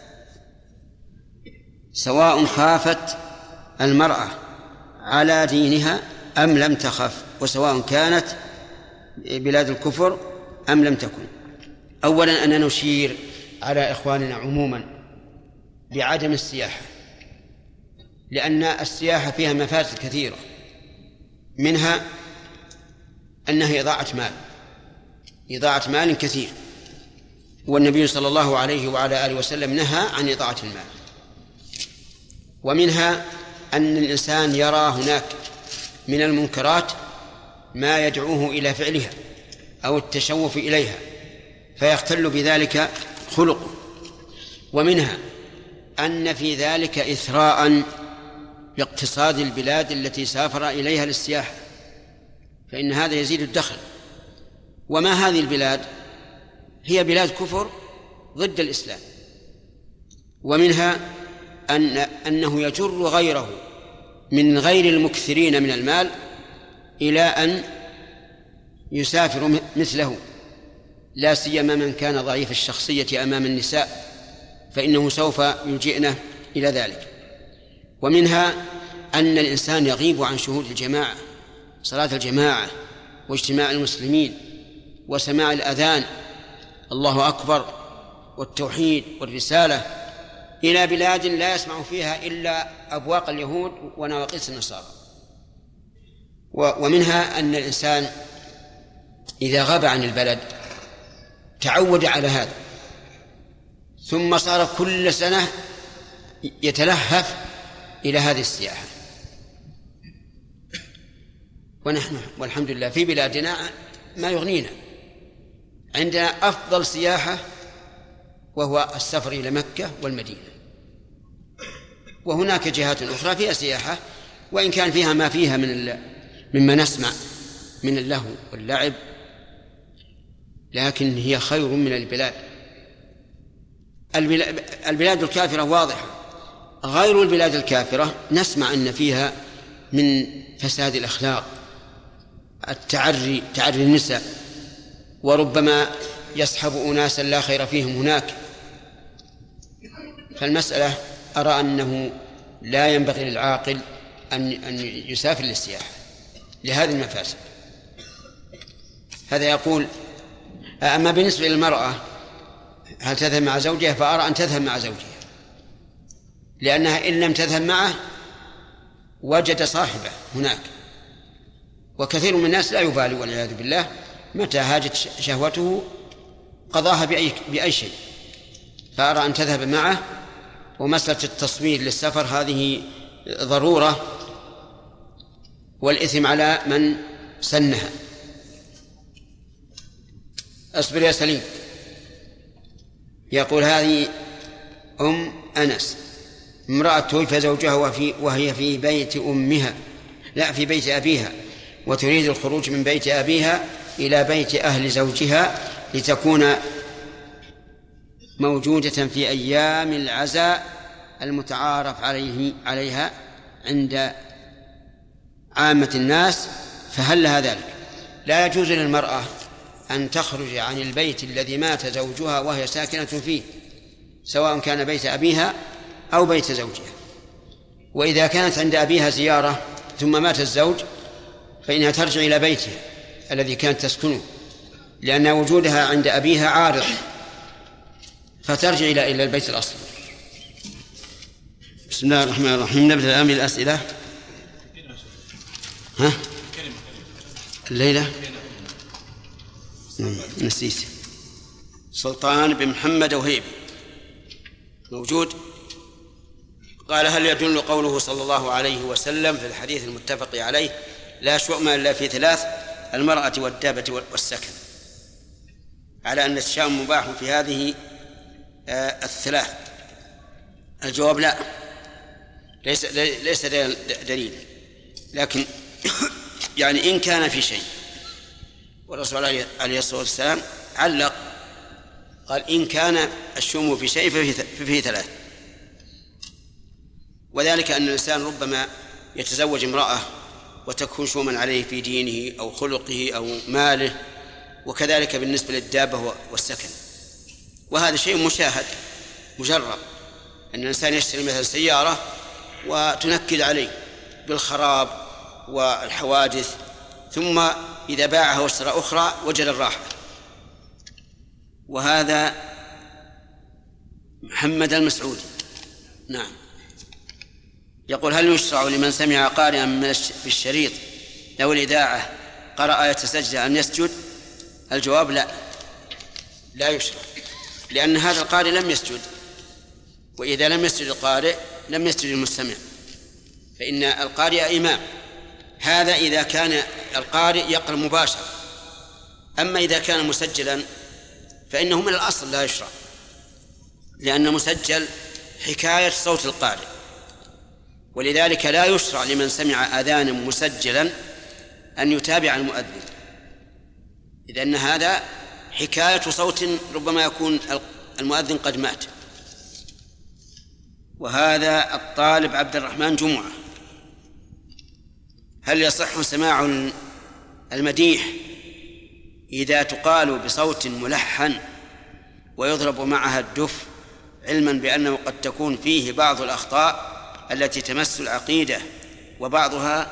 سواء خافت المرأة على دينها أم لم تخف، وسواء كانت بلاد الكفر أم لم تكن؟ أولا أن نشير على إخواننا عموما بعدم السياحة، لأن السياحة فيها مفاسد كثيرة، منها أنها إضاعة مال إضاعة مال كثير، والنبي صلى الله عليه وعلى آله وسلم نهى عن إضاعة المال. ومنها أن الإنسان يرى هناك من المنكرات ما يدعوه إلى فعلها أو التشوف إليها فيختل بذلك خلقه. ومنها أن في ذلك إثراء باقتصاد البلاد التي سافر إليها للسياحة، فإن هذا يزيد الدخل. وما هذه البلاد؟ هي بلاد كفر ضد الإسلام. ومنها أن أنه يجر غيره من غير المكثرين من المال إلى أن يسافر مثله، لا سيما من كان ضعيف الشخصية أمام النساء فإنه سوف يلجئنا إلى ذلك. ومنها أن الإنسان يغيب عن شهود الجماعة، صلاة الجماعة واجتماع المسلمين وسماع الأذان الله أكبر والتوحيد والرسالة إلى بلاد لا يسمع فيها إلا أبواق اليهود ونواقيس النصارى. ومنها أن الإنسان إذا غاب عن البلد تعود على هذا ثم صار كل سنة يتلهف إلى هذه السياحة. ونحن والحمد لله في بلادنا ما يغنينا، عندنا أفضل سياحة وهو السفر إلى مكة والمدينة، وهناك جهات أخرى فيها سياحة وإن كان فيها ما فيها من مما نسمع من اللهو واللعب، لكن هي خير من البلاد. البلاد الكافرة واضحة، غير البلاد الكافرة نسمع أن فيها من فساد الأخلاق، التعري تعري النساء، وربما يصحب أناسا لا خير فيهم هناك. فالمسألة أرى أنه لا ينبغي للعاقل أن أن يسافر للسياحة لهذه المفاسد. هذا يقول. أما بالنسبة للمرأة هل تذهب مع زوجها؟ فأرى أن تذهب مع زوجها، لأنها إن لم تذهب معه وجد صاحبه هناك، وكثير من الناس لا يبالي والعياذ بالله، متى هاجت شهوته قضاها بأي, بأي شيء. فأرى أن تذهب معه. ومسألة التصوير للسفر هذه ضرورة، والإثم على من سنها. أصبر يا سليم. يقول هذه أم أنس امرأة توفي زوجها وفي وهي في بيت أمها لا في بيت أبيها وتريد الخروج من بيت أبيها إلى بيت أهل زوجها لتكون موجودة في أيام العزاء المتعارف عليه عليها عند عامة الناس، فهل لها ذلك؟ لا يجوز للمرأة أن تخرج عن البيت الذي مات زوجها وهي ساكنة فيه، سواء كان بيت أبيها أو بيت زوجها. وإذا كانت عند أبيها زيارة ثم مات الزوج فإنها ترجع إلى بيتها الذي كانت تسكنه، لأن وجودها عند أبيها عارض، فترجع إلى إلى البيت الأصلي. بسم الله الرحمن الرحيم. نبدأ الآن بالأسئلة. ها؟ الليلة نسيت. سلطان بن محمد وهيب موجود. قال هل يدل قوله صلى الله عليه وسلم في الحديث المتفق عليه لا شؤم إلا في ثلاث: المرأة والدابة والسكن، على أن الشام مباح في هذه آه الثلاث؟ الجواب لا، ليس ليس دليل، لكن يعني إن كان في شيء. والرسول عليه الصلاة والسلام علق قال إن كان الشوم في شيء ففيه ثلاث، وذلك أن الإنسان ربما يتزوج امرأة وتكون شوما عليه في دينه أو خلقه أو ماله، وكذلك بالنسبة للدابة والسكن. وهذا شيء مشاهد مجرب، أن الإنسان يشتري مثلا سيارة وتنكد عليه بالخراب والحوادث، ثم إذا باعها واشترى أخرى وجد الراحة. وهذا محمد المسعودي. نعم. يقول هل يشرع لمن سمع قارئا في الشريط أو الإذاعة قرأ آية السجدة أن يسجد؟ الجواب لا، لا يشرع، لأن هذا القارئ لم يسجد، وإذا لم يسجد القارئ لم يسجد المستمع، فإن القارئ إمام. هذا إذا كان القارئ يقرأ مباشرة، أما إذا كان مسجلا فإنه من الأصل لا يشرع، لأن مسجل حكاية صوت القارئ، ولذلك لا يشرع لمن سمع أذانا مسجلا أن يتابع المؤذن، إذ أن هذا حكاية صوت ربما يكون المؤذن قد مات. وهذا الطالب عبد الرحمن جمعة: هل يصح سماع المديح إذا تقال بصوت ملحن ويضرب معها الدف، علما بأنه قد تكون فيه بعض الأخطاء التي تمس العقيدة وبعضها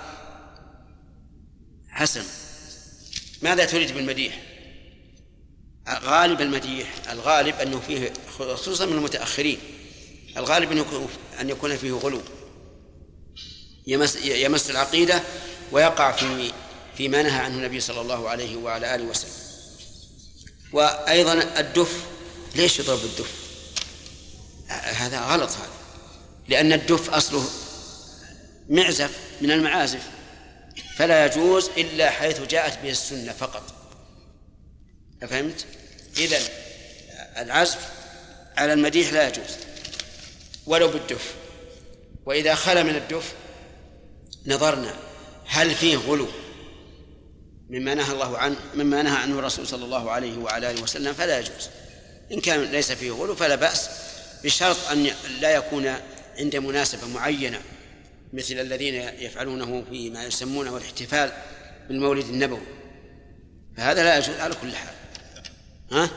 حسن؟ ماذا تريد بالمديح؟ غالب المديح الغالب أنه فيه، خصوصا من المتأخرين، الغالب أن يكون فيه غلو يمس, يمس العقيدة ويقع في فيما نهى عنه النبي صلى الله عليه وعلى آله وسلم. وأيضا الدف، ليش يضرب الدف؟ هذا غلط، هذا لأن الدف أصله معزف من المعازف، فلا يجوز إلا حيث جاءت به السنة فقط. فهمت؟ إذن العزف على المديح لا يجوز ولو بالدف. وإذا خلا من الدف نظرنا هل فيه غلو مما نهى الله عنه مما نهى عنه الرسول صلى الله عليه وعلى آله وسلم فلا يجوز. إن كان ليس فيه غلو فلا بأس، بشرط أن لا يكون عند مناسبة معينة مثل الذين يفعلونه فيما يسمونه الاحتفال بالمولد النبوي، فهذا لا يجوز على كل حال. ها؟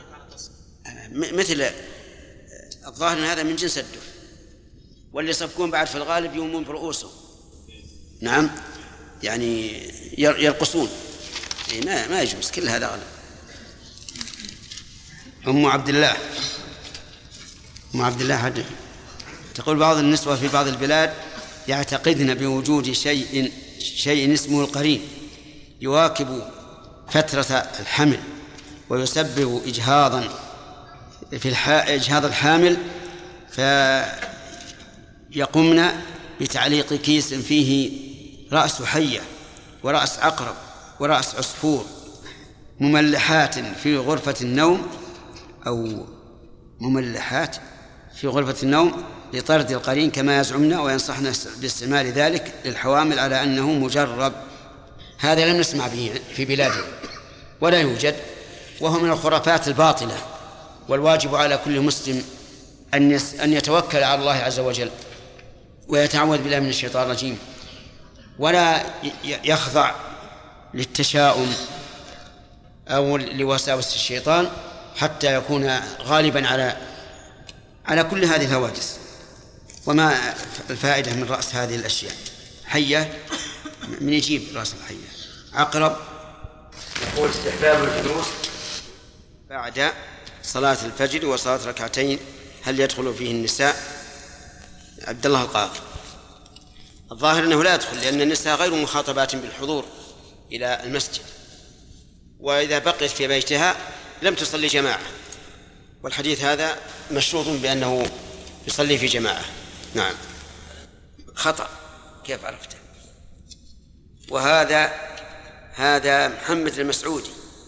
مثل الظاهر أن هذا من جنس الدف، واللي يصفقون بعد في الغالب يومون برؤوسهم. نعم، يعني يرقصون، ما ما يجوز، كل هذا غلط. أم عبد الله أم عبد الله حد تقول بعض النسوة في بعض البلاد يعتقدن بوجود شيء شيء اسمه القرين يواكب فترة الحمل ويسبب إجهاضا في إجهاض الحامل، فيقومن بتعليق كيس فيه رأس حية ورأس عقرب ورأس عصفور مملحات في غرفة النوم أو مملحات في غرفة النوم لطرد القرين كما يزعمنا، وينصحنا باستعمال ذلك للحوامل على أنه مجرب. هذا لم نسمع به في بلادنا ولا يوجد، وهو من الخرافات الباطلة. والواجب على كل مسلم أن أن يتوكل على الله عز وجل ويتعوذ بالله من الشيطان الرجيم، ولا يخضع للتشاؤم أو لوساوس الشيطان حتى يكون غالبا على على كل هذه الهواجس. وما الفائدة من رأس هذه الأشياء؟ حية، من يجيب رأس الحية؟ عقرب. يقول استحباب الجلوس بعد صلاة الفجر وصلاة ركعتين هل يدخل فيه النساء؟ عبد الله القاضي. الظاهر أنه لا يدخل، لأن النساء غير مخاطبات بالحضور إلى المسجد، وإذا بقيت في بيتها لم تصلي جماعة، والحديث هذا مشروط بأنه يصلي في جماعة. نعم، خطأ. كيف عرفته؟ وهذا هذا محمد المسعودي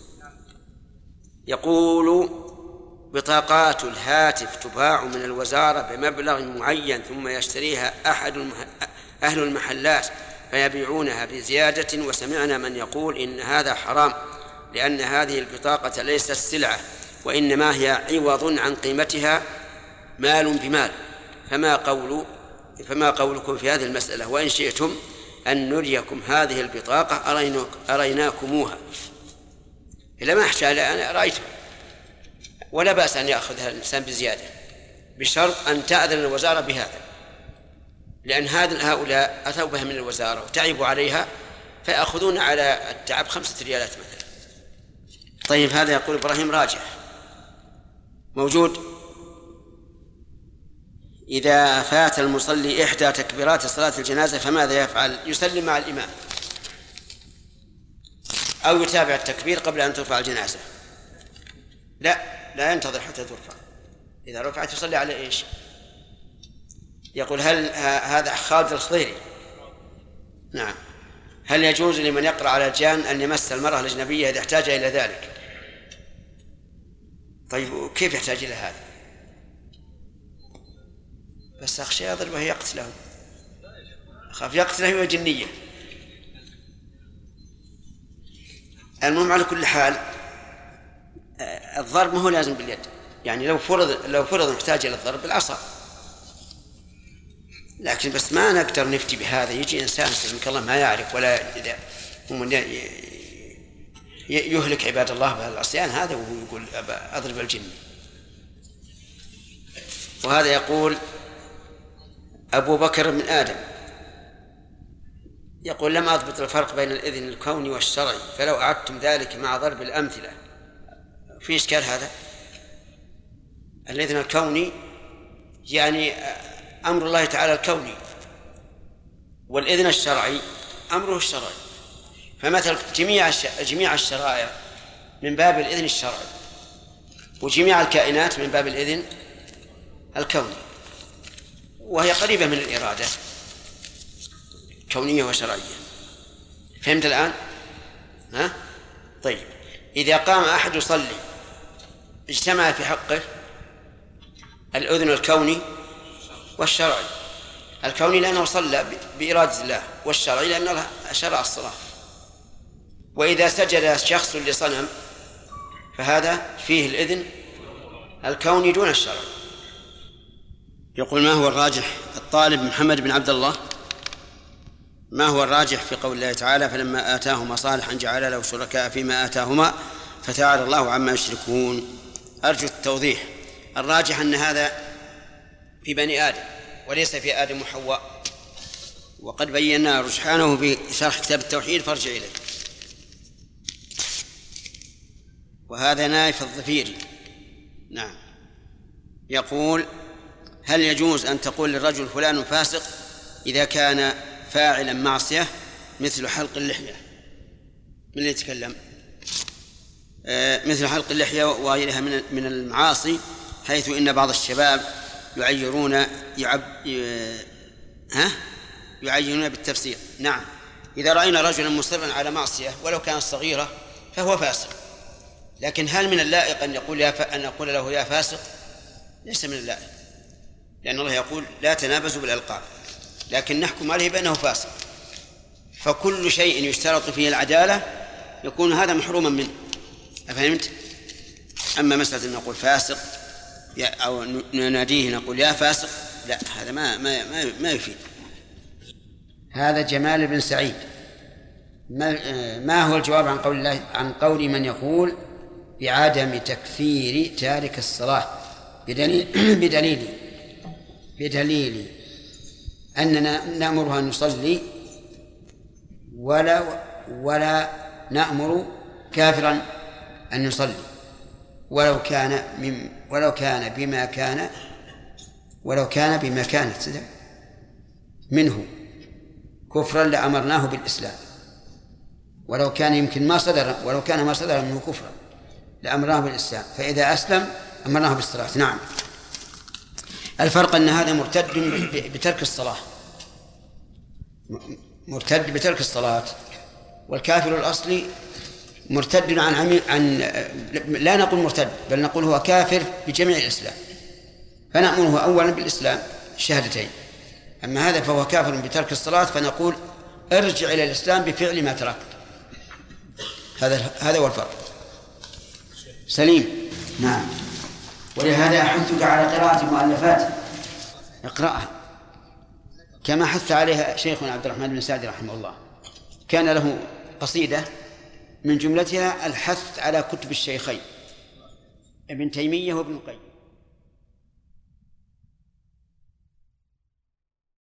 يقول بطاقات الهاتف تباع من الوزارة بمبلغ معين ثم يشتريها أحد المح... أهل المحلات فيبيعونها بزيادة، وسمعنا من يقول إن هذا حرام لأن هذه البطاقة ليست سلعة وإنما هي عوض عن قيمتها مال بمال. فما قول فما قولكم في هذه المسألة؟ وإن شئتم أن نريكم هذه البطاقة أريناكموها. إلا ما أحتاج، أنا رأيتها، ولا بأس أن يأخذها الإنسان بزيادة بشرط أن تأذن الوزارة بهذا، لأن هؤلاء أتوا بها من الوزارة وتعبوا عليها فيأخذون على التعب خمسة ريالات مثلا. طيب، هذا يقول إبراهيم راجح موجود. إذا فات المصلي إحدى تكبيرات صلاة الجنازة فماذا يفعل؟ يسلم مع الإمام أو يتابع التكبير قبل أن ترفع الجنازة؟ لا، لا ينتظر حتى ترفع. إذا رفعت يصلي على إيش؟ يقول هل هذا خالد الخضيري. نعم. هل يجوز لمن يقرأ على الجان أن يمس المرأة الأجنبية إذا احتاج إلى ذلك؟ طيب، كيف يحتاج إلى هذا؟ بس أخشى يضربه يقتله، أخاف يقتله وجنية. المهم على كل حال الضرب ما هو لازم باليد، يعني لو فرض لو فرض محتاج إلى الضرب بالعصا، لكن بس ما نقدر نفتي بهذا. يجي إنسان سلمك الله ما يعرف ولا إذا يهلك عباد الله بالعصيان هذا وهو يقول أضرب الجن. وهذا يقول أبو بكر من آدم يقول لم أضبط الفرق بين الإذن الكوني والشرعي، فلو أعدتم ذلك مع ضرب الأمثلة في إشكال. هذا الإذن الكوني يعني أمر الله تعالى الكوني، والإذن الشرعي أمره الشرعي. فمثل جميع جميع الشرائع من باب الإذن الشرعي، وجميع الكائنات من باب الإذن الكوني، وهي قريبة من الإرادة كونية وشرعية. فهمت الآن؟ ها؟ طيب، إذا قام أحد يصلي اجتمع في حقه الأذن الكوني والشرعي. الكوني لأنه صلى بإرادة الله، والشرعي لأنه شرع الصلاة. وإذا سجد شخص لصنم فهذا فيه الإذن الكوني دون الشرع. يقول ما هو الراجح؟ الطالب محمد بن عبد الله، ما هو الراجح في قول الله تعالى فلما آتاهما صالحا جعل له شركاء فيما آتاهما فتعالى الله عما يشركون؟ أرجو التوضيح. الراجح أن هذا في بني آدم وليس في آدم وحواء، وقد بينا رجحانه في شرح كتاب التوحيد فارجع إليه. وهذا نايف الظفيري. نعم. يقول هل يجوز أن تقول للرجل فلان فاسق إذا كان فاعلا معصية مثل حلق اللحية؟ من اللي يتكلم؟ آه مثل حلق اللحية وغيرها من من المعاصي، حيث إن بعض الشباب يعيرون يعب ها يعيرون بالتفسير. نعم، إذا رأينا رجلا مصرا على معصية ولو كانت صغيرة فهو فاسق، لكن هل من اللائق أن يقول يا ف... أن نقول له يا فاسق؟ ليس من الله، لأن الله يقول لا تنابزوا بالألقاب، لكن نحكم عليه بأنه فاسق. فكل شيء يشترط فيه العدالة يكون هذا محروما منه. أفهمت؟ أما مسألة أن نقول فاسق أو نناديه نقول يا فاسق، لا، هذا ما ما ما, ما يفيد. هذا جمال بن سعيد. ما, ما هو الجواب عن قول الله عن قول من يقول بعدم تكفير تارك الصلاة بدليل بدليل بدليل أننا نأمرها أن يصلي ولا ولا نأمر كافرا أن يصلي ولو كان من ولو كان بما كان ولو كان بما كانت منه كفرا لأمرناه بالإسلام، ولو كان يمكن ما صدر ولو كان ما صدر منه كفرا لأمرناه بالإسلام، فإذا أسلم أمرناه بالصلاة. نعم. الفرق أن هذا مرتد بترك الصلاة، مرتد بترك الصلاة، والكافر الأصلي مرتد عن عن, عن لا نقول مرتد بل نقول هو كافر بجميع الإسلام، فنأمره أولا بالإسلام الشهادتين. أما هذا فهو كافر بترك الصلاة فنقول ارجع إلى الإسلام بفعل ما تركت. هذا هذا هو الفرق. سليم. نعم. ولهذا أحثك على قراءة مؤلفات، اقرأها كما حث عليها شيخنا عبد الرحمن بن سعدي رحمه الله، كان له قصيدة من جملتها الحث على كتب الشيخين ابن تيمية وابن القيم.